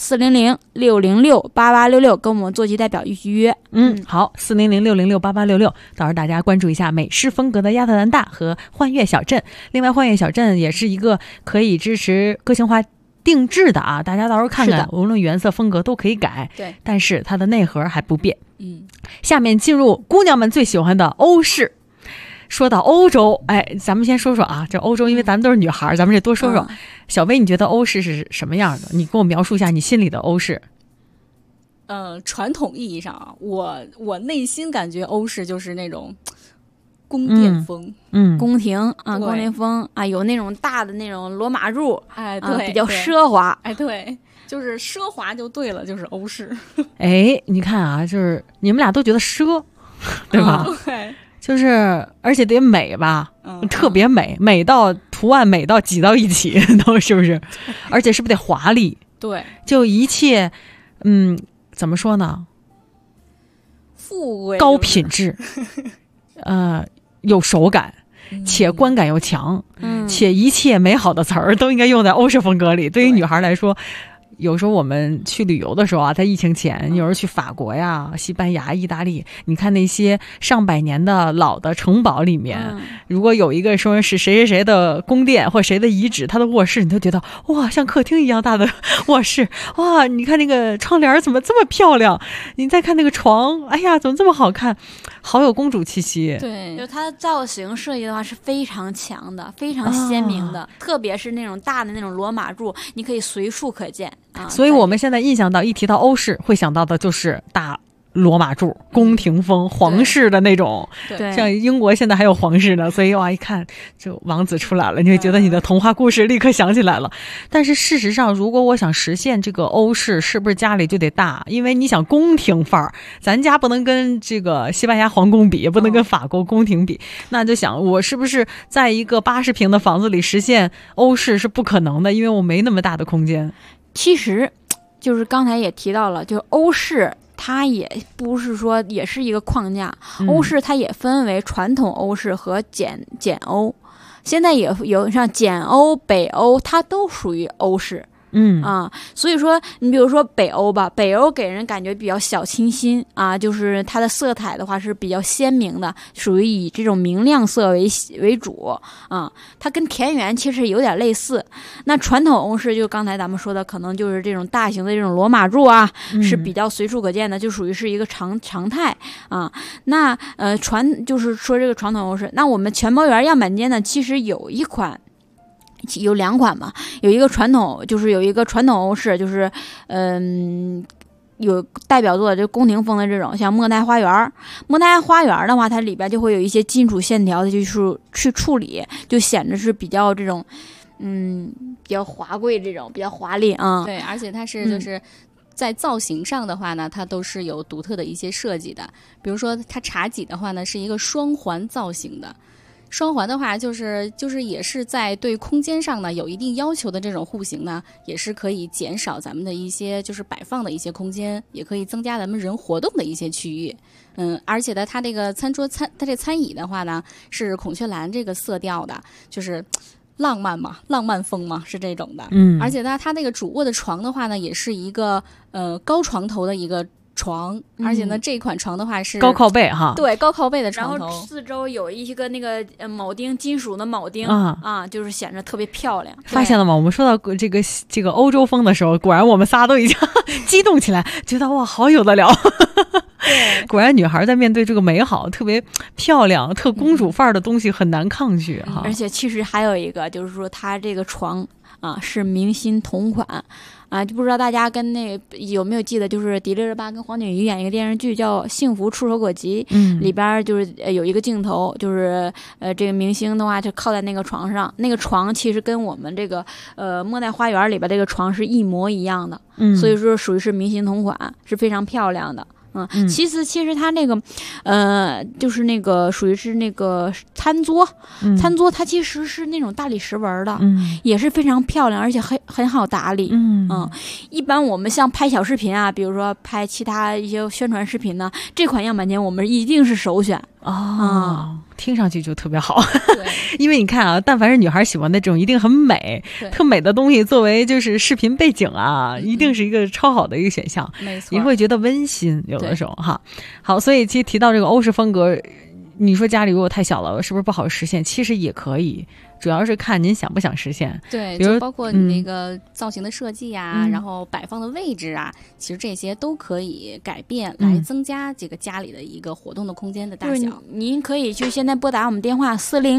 400-606-8866跟我们坐骑代表预约。 好，400-606-8866，到时候大家关注一下美式风格的亚特兰大和幻悦小镇。另外，幻悦小镇也是一个可以支持个性化定制的啊，大家到时候看看，无论颜色风格都可以改。 对， 但是它的内核还不变。下面进入姑娘们最喜欢的欧式。说到欧洲，咱们先说说啊，这欧洲，因为咱们都是女孩，咱们这多说说。小薇，你觉得欧式是什么样的？你给我描述一下你心里的欧式。 传统意义上啊，我内心感觉欧式就是那种宫殿风， 宫廷啊，宫廷风啊，有那种大的那种罗马柱，对，比较奢华， 对，就是奢华就对了，就是欧式。 你看啊，就是你们俩都觉得奢，对吧？ 对， 就是而且得美吧，特别美，美到图案美到挤到一起，都是不是？而且是不是得华丽？ 对， 就一切，怎么说呢？ 富贵， 高品质，有手感，且观感又强，且一切美好的词儿都应该用在欧式风格里。对于女孩来说，有时候我们去旅游的时候啊，在疫情前，有时候去法国呀、西班牙、意大利，你看那些上百年的老的城堡里面，如果有一个说是谁谁谁的宫殿或谁的遗址，他的卧室，你都觉得哇，像客厅一样大的卧室，哇，你看那个窗帘怎么这么漂亮？你再看那个床，哎呀，怎么这么好看？好有公主气息。 对，就它的造型设计的话是非常强的，非常鲜明的，特别是那种大的那种罗马柱，你可以随处可见。 所以我们现在印象到一提到欧式，会想到的就是大罗马柱、宫廷风、皇室的那种。 对， 像英国现在还有皇室呢，所以哇，一看就王子出来了，你会觉得你的童话故事立刻想起来了。但是事实上，如果我想实现这个欧式，是不是家里就得大？因为你想宫廷范儿，咱家不能跟这个西班牙皇宫比，也不能跟法国宫廷比，那就想我是不是在一个80平的房子里实现欧式是不可能的，因为我没那么大的空间。 其实就是刚才也提到了，就是欧式它也不是说也是一个框架，欧式它也分为传统欧式和简欧，现在也有像简欧、北欧，它都属于欧式。所以说你比如说北欧吧，北欧给人感觉比较小清新啊，就是它的色彩的话是比较鲜明的，属于以这种明亮色为主啊。它跟田园其实有点类似。那传统欧式就刚才咱们说的，可能就是这种大型的这种罗马柱啊，是比较随处可见的，就属于是一个常态啊。那就是说这个传统欧式，那我们全包园样板间呢，其实有2款嘛，有一个传统欧式，就是有代表作的就宫廷风的这种，像莫奈花园的话，它里边就会有一些金属线条的去处理，就显得是比较这种比较华贵，这种比较华丽啊。 对，而且它是就是在造型上的话呢，它都是有独特的一些设计的。比如说它茶几的话呢，是一个双环造型的。 双环的话，就是也是在对空间上呢有一定要求的这种户型呢，也是可以减少咱们的一些就是摆放的一些空间，也可以增加咱们人活动的一些区域。而且呢，它这个它这餐椅的话呢，是孔雀蓝这个色调的，就是浪漫嘛，浪漫风嘛，是这种的。而且呢，它那个主卧的床的话呢，也是一个高床头的一个床，而且呢，这款床的话是高靠背哈， 对，高靠背的床头， 然后四周有一个那个铆钉，金属的铆钉就是显得特别漂亮。 发现了吗？我们说到这个欧洲风的时候，果然我们仨都已经激动起来，觉得哇，好有的聊。对，果然女孩在面对这个美好、特别漂亮、特公主范儿的东西很难抗拒哈。 而且其实还有一个，就是说它这个床是明星同款。就不知道大家跟那有没有记得，就是迪丽热巴跟黄景瑜演一个电视剧叫《幸福触手可及》，里边就是有一个镜头，就是这个明星的话就靠在那个床上，那个床其实跟我们这个末代花园里边这个床是一模一样的，所以说属于是明星同款，是非常漂亮的。其实它那个，就是那个属于是那个餐桌，它其实是那种大理石纹的，也是非常漂亮，而且很好打理。一般我们像拍小视频啊，比如说拍其他一些宣传视频呢，这款样板间我们一定是首选。 听上去就特别好。因为你看啊，但凡是女孩喜欢的这种一定很美特美的东西，作为就是视频背景啊，一定是一个超好的一个选项， 没错， 也会觉得温馨有的时候哈。好，所以其实提到这个欧式风格，你说家里如果太小了是不是不好实现？其实也可以，主要是看您想不想实现。 对，就包括你那个造型的设计啊，然后摆放的位置啊，其实这些都可以改变，来增加这个家里的一个活动的空间的大小。 就是您可以就现在拨打我们电话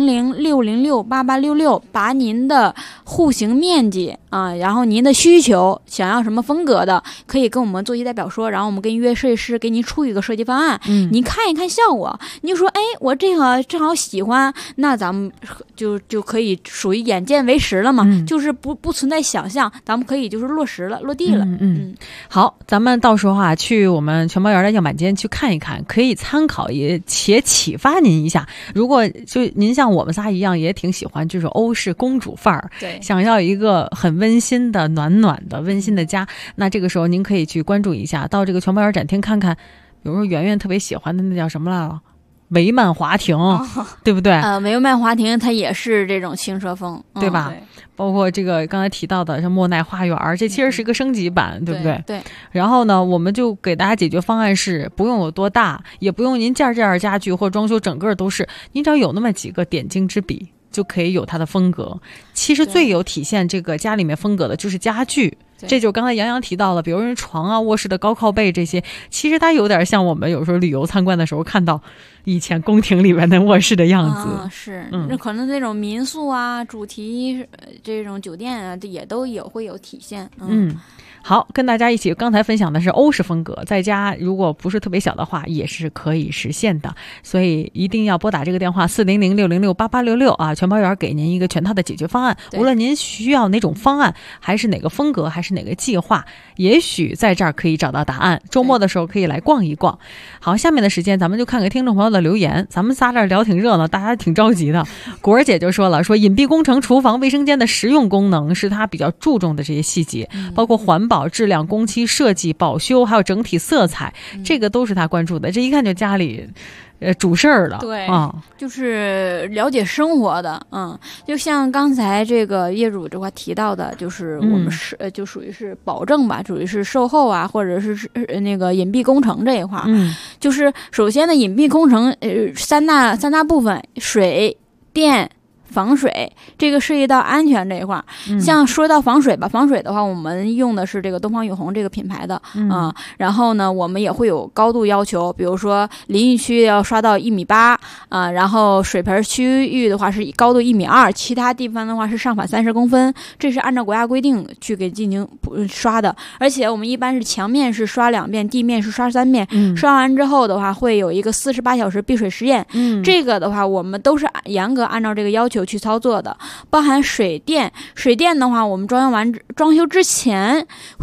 400-606-8866，把您的户型面积然后您的需求想要什么风格的，可以跟我们做一代表说，然后我们跟约设计师给您出一个设计方案，您看一看效果，您就说我这个正好喜欢，那咱们就可以属于眼见为实了嘛，就是不存在想象，咱们可以就是落实了，落地了。 好，咱们到时候去我们全包园的样板间去看一看，可以参考也且启发您一下。如果就您像我们仨一样，也挺喜欢这种欧式公主范儿， 对， 想要一个很温馨的、暖暖的、温馨的家，那这个时候您可以去关注一下，到这个全包园展厅看看，比如说圆圆特别喜欢的那叫什么来了。帷幔华庭，对不对？ 帷幔华庭它也是这种轻奢风， 对吧？对，包括这个刚才提到的像莫奈花园，这其实是一个升级版，对不对？ 对。 然后呢，我们就给大家解决方案是不用有多大，也不用您件家具或装修整个都是，您只要有那么几个点睛之笔，就可以有它的风格。其实最有体现这个家里面风格的就是家具。这就是刚才杨洋提到了，比如说床啊、卧室的高靠背这些，其实它有点像我们有时候旅游参观的时候看到以前宫廷里面的卧室的样子。 是，那可能这种民宿啊、主题这种酒店啊，也会有体现。 好，跟大家一起刚才分享的是欧式风格，在家如果不是特别小的话也是可以实现的，所以一定要拨打这个电话400-606-8866啊，全包园给您一个全套的解决方案，无论您需要哪种方案，还是哪个风格，还是哪个计划，也许在这儿可以找到答案，周末的时候可以来逛一逛。好，下面的时间咱们就看看听众朋友的留言，咱们仨这儿聊挺热闹，大家挺着急的。果儿姐就说了，说隐蔽工程厨房卫生间的实用功能是他比较注重的这些细节，包括环保、质量、工期设计、保修，还有整体色彩，这个都是他关注的。这一看就家里主事儿了。 对，就是了解生活的。就像刚才这个业主这块提到的，就是我们就属于是保证吧，属于是售后啊，或者是那个隐蔽工程这一块。就是首先呢，隐蔽工程三大部分：水电。防水，这个涉及到安全这一块。像说到防水吧，防水的话，我们用的是这个东方永宏这个品牌的然后呢，我们也会有高度要求，比如说淋浴区要刷到1.8米然后水盆区域的话是高度1.2米，其他地方的话是上返30公分，这是按照国家规定去给进行刷的。而且我们一般是墙面是刷2遍，地面是刷3遍。刷完之后的话，会有一个48小时闭水实验。这个的话，我们都是严格按照这个要求去操作的，包含水电的话，我们装修之前会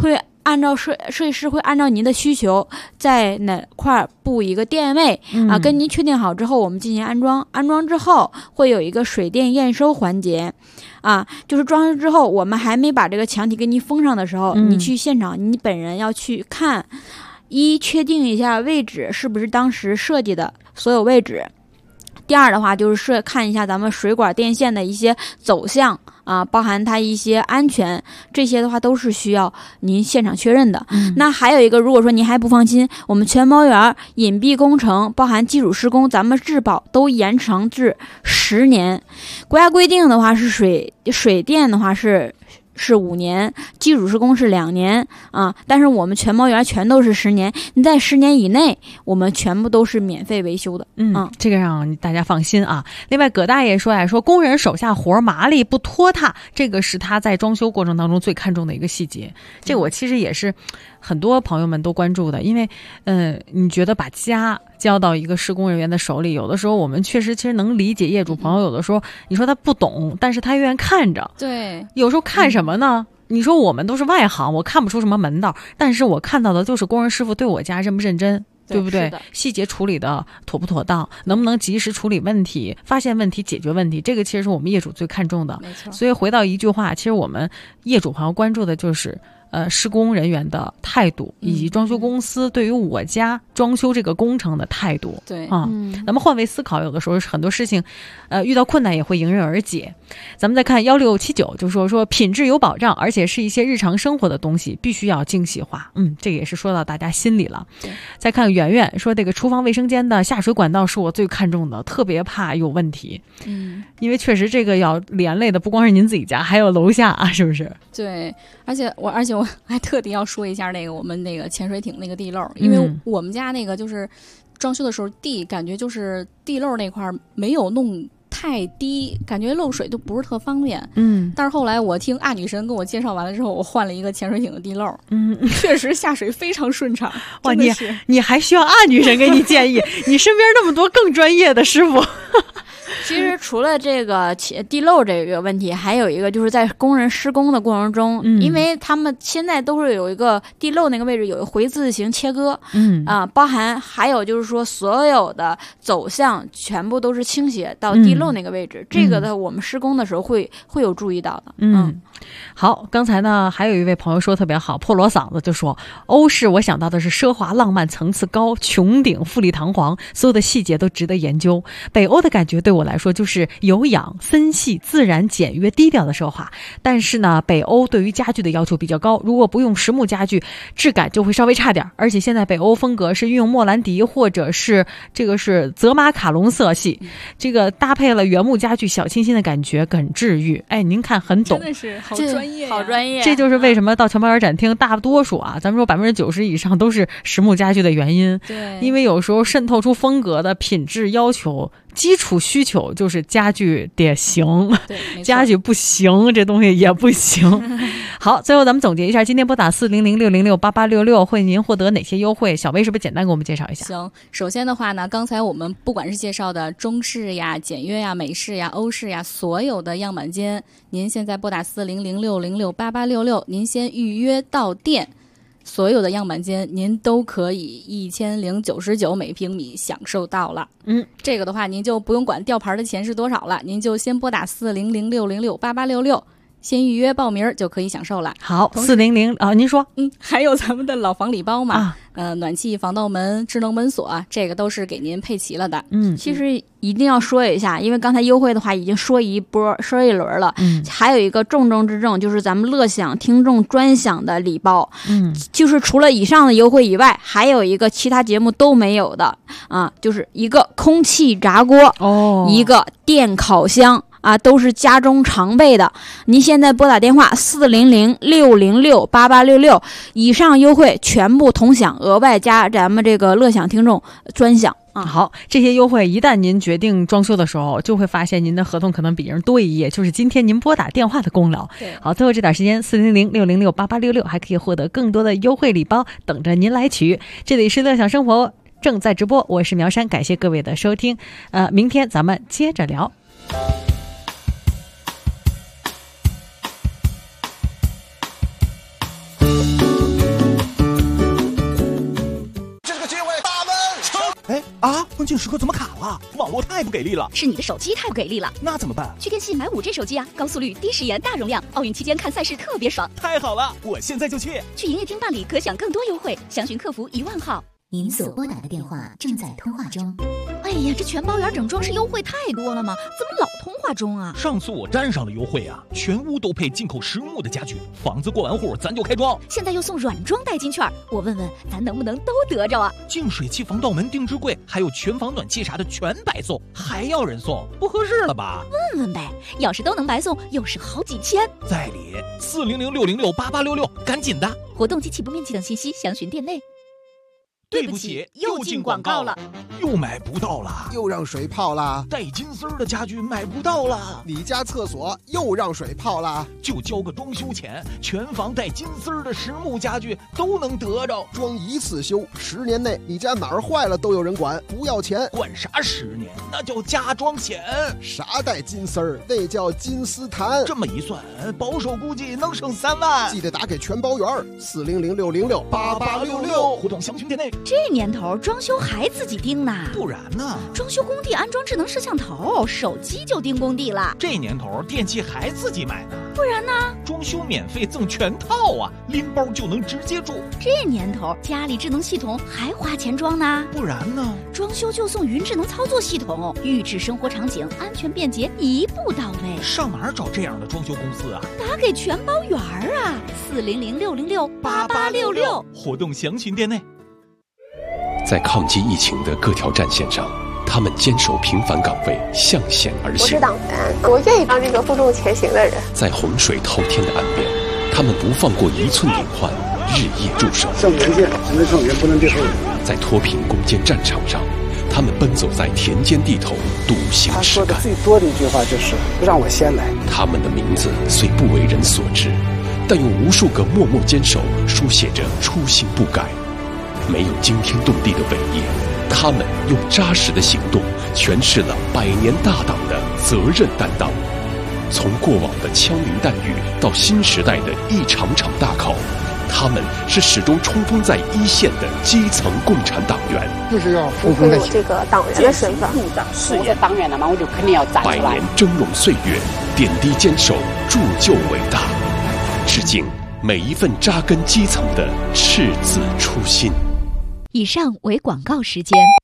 设计师会按照您的需求在哪块布一个电位啊，跟您确定好之后，我们进行安装。安装之后会有一个水电验收环节啊，就是装修之后，我们还没把这个墙体给你封上的时候，你去现场，你本人要去看，确定一下位置是不是当时设计的所有位置。第二的话就是看一下咱们水管电线的一些走向啊，包含它一些安全，这些的话都是需要您现场确认的。那还有一个，如果说您还不放心，我们全包园隐蔽工程包含基础施工，咱们质保都延长至10年。国家规定的话是水电的话是5年，基础施工是2年啊，但是我们全包园全都是10年，你在10年以内，我们全部都是免费维修的。 这个让大家放心啊。另外，葛大爷说工人手下活麻利不拖沓，这个是他在装修过程当中最看重的一个细节。这个我其实也是很多朋友们都关注的，因为你觉得把家交到一个施工人员的手里，有的时候我们其实能理解业主朋友，有的时候你说他不懂，但是他愿意看着。 对， 有时候看什么呢？你说我们都是外行，我看不出什么门道，但是我看到的就是工人师傅对我家认不认真，对不对？细节处理的妥不妥当，能不能及时处理问题，发现问题解决问题，这个其实是我们业主最看重的。 没错。 所以回到一句话，其实我们业主朋友关注的就是施工人员的态度，以及装修公司对于我家装修这个工程的态度。 对啊，咱们换位思考，有的时候很多事情，遇到困难也会迎刃而解。咱们再看1679，就说品质有保障，而且是一些日常生活的东西，必须要精细化。这个也是说到大家心里了。再看圆圆说，这个厨房卫生间的下水管道是我最看重的，特别怕有问题。因为确实这个要连累的不光是您自己家，还有楼下啊，是不是？ 对，而且我还特地要说一下那个我们那个潜水艇那个地漏，因为我们家那个就是装修的时候感觉就是地漏那块没有弄太低，感觉漏水都不是特方便。但是后来我听女神跟我介绍完了之后，我换了一个潜水艇的地漏，确实下水非常顺畅。 哇，你还需要女神给你建议？你身边那么多更专业的师傅。 其实除了这个地漏这个问题，还有一个就是在工人施工的过程中，因为他们现在都是有一个地漏那个位置有一个回字形切割，包含还有就是说所有的走向全部都是倾斜到地漏那个位置，这个的我们施工的时候会有注意到的。 好，刚才呢还有一位朋友说特别好，破锣嗓子就说欧式我想到的是奢华浪漫层次高，穹顶富丽堂皇，所有的细节都值得研究。北欧的感觉对我来说就是有氧分析自然简约低调的奢华，但是呢北欧对于家具的要求比较高，如果不用实木家具质感就会稍微差点，而且现在北欧风格是运用莫兰迪或者是这个是泽马卡龙色系，这个搭配了原木家具，小清新的感觉很治愈。您看很懂， 真的是好专业， 好专业。 这就是为什么到全包园展厅大多数啊，咱们说90%以上都是实木家具的原因。 对， 因为有时候渗透出风格的品质要求，基础需求就是家具得行，家具不行这东西也不行。好，最后咱们总结一下，今天拨打400-606-8866会您获得哪些优惠？小薇是不是简单给我们介绍一下？ 行，首先的话呢，刚才我们不管是介绍的中式呀、简约呀、美式呀、欧式呀，所有的样板间，您现在拨打400-606-8866，您先预约到店。所有的样板间您都可以1099每平米享受到了。这个的话您就不用管吊牌的钱是多少了，您就先拨打400-606-8866先预约报名就可以享受了。 好，400啊，您说， 还有咱们的老房礼包嘛，暖气、防盗门、智能门锁，这个都是给您配齐了的。 其实一定要说一下，因为刚才优惠的话已经说一轮了。还有一个重中之重，就是咱们乐享听众专享的礼包。就是除了以上的优惠以外，还有一个其他节目都没有的啊，就是一个空气炸锅，一个电烤箱。都是家中常备的。您现在拨打电话400-606-8866，以上优惠全部同享，额外加咱们这个乐享听众专享。 好，这些优惠一旦您决定装修的时候，就会发现您的合同可能比人多一页，就是今天您拨打电话的功劳。好，最后这点时间400-606-8866还可以获得更多的优惠礼包等着您来取。这里是乐享生活正在直播，我是苗山，感谢各位的收听。明天咱们接着聊。 啊，关键时刻怎么卡了？网络太不给力了。 是你的手机太不给力了。 那怎么办？ 去电信买5G 手机啊，高速率、低时延、大容量，奥运期间看赛事特别爽。 太好了，我现在就去。 去营业厅办理可享更多优惠，详询客服1万号。 您所拨打的电话正在通话中。 哎呀，这全包圆整装饰优惠太多了吗？怎么老通话中啊？ 上次我站上了优惠啊，全屋都配进口实木的家具，房子过完户咱就开装。 现在又送软装代金券，我问问咱能不能都得着啊？ 净水器、防盗门、定制柜，还有全房暖气啥的全白送，还要人送，不合适了吧？ 问问呗，要是都能白送，又是好几千。 在理，400-606-8866，赶紧的。 活动及起步面积等信息详询店内。 对不起，又进广告了，又买不到了， 又让水泡了， 带金丝儿的家具买不到了， 你家厕所又让水泡了， 就交个装修钱，全房带金丝儿的实木家具都能得着， 装一次修，10年内你家哪儿坏了都有人管，不要钱。 管啥10年？那叫加装险。 啥带金丝儿？那叫金丝檀。 这么一算，保守估计能省3万。 记得打给全包圆，400-606-8866， 活动详询店内。 这年头装修还自己盯呢？ 不然呢？ 装修工地安装智能摄像头，手机就盯工地了。 这年头电器还自己买呢？ 不然呢？ 装修免费赠全套啊，拎包就能直接住。 这年头家里智能系统还花钱装呢？ 不然呢？ 装修就送云智能操作系统，预制生活场景，安全便捷，一步到位。 上哪儿找这样的装修公司啊？ 打给全包圆啊，400-606-8866， 活动详询店内。 在抗击疫情的各条战线上，他们坚守平凡岗位，向险而行。 我是党员，我愿意当这个负重前行的人。 在洪水滔天的岸边，他们不放过1寸隐患，日夜驻守。 向前线，只能向前，不能对后人。 在脱贫攻坚战场上，他们奔走在田间地头，笃行实干。 他说的最多的一句话就是“让我先来”。 他们的名字虽不为人所知，但用无数个默默坚守书写着初心不改。没有惊天动地的伟业，他们用扎实的行动诠释了100年大党的责任担当。从过往的枪林弹雨到新时代的一场场大考，他们是始终冲锋在一线的基层共产党员。 就是要不会有这个党员的身份， 我是党员了嘛，我就肯定要站出来。 100年峥嵘岁月，点滴坚守，铸就伟大。致敬每一份扎根基层的赤子初心。 以上为广告时间。